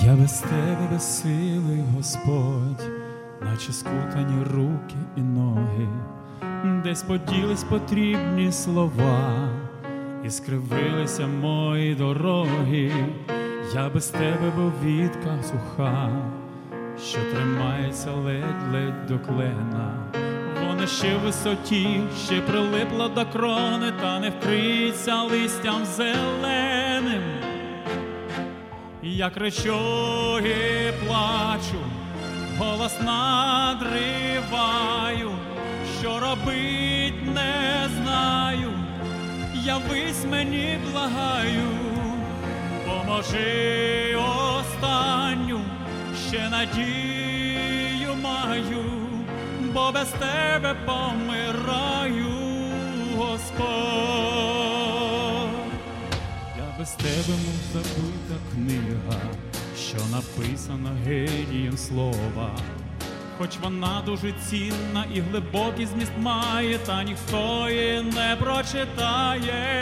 Я без тебе безсилий, Господь, наче скутані руки і ноги, десь поділись потрібні слова, і скривилися мої дороги. Я без тебе, бо вітка суха, що тримається ледь-ледь до клена. Вона ще в висоті, ще прилипла до крони, та не вкриється листям зеленим. Я кричу і плачу, голос надриваю, що робить не знаю. Явись мені, благаю, поможи останню, ще надію маю, бо без тебе помираю, Господь. Я без тебе, мов забита книга, що написана генієм слова. Хоч вона дуже цінна і глибокий зміст має, та ніхто її не прочитає.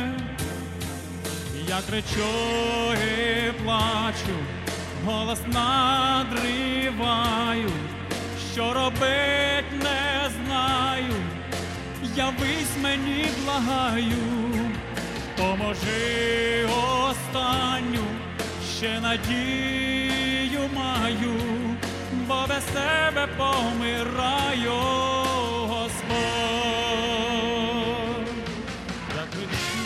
Я кричу і плачу, голос надриваю, що робить не знаю. Явись мені, благаю, поможи останню, ще надію маю, бо без тебе помираю, Господь. Я кричу.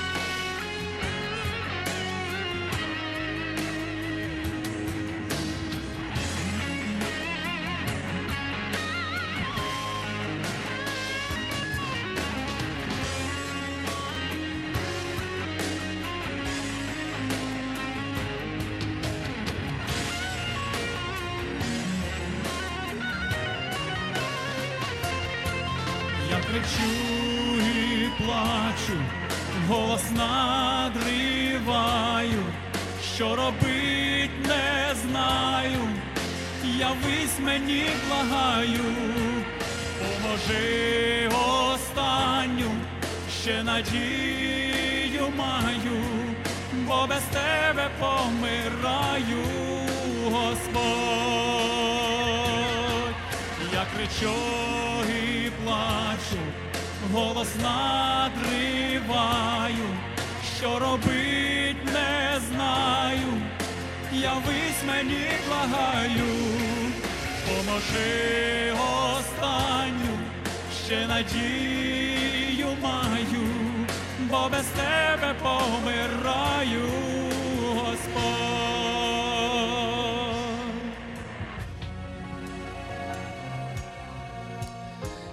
Я кричу і плачу, голос надриваю, що робить не знаю. Явись мені, благаю, поможи останню, ще надію маю, бо без тебе помираю, Господь. Я кричу і плачу, голос надриваю, що робить не знаю. Явись мені, благаю, поможи останню, ще надію маю, бо без тебе помираю, Господь.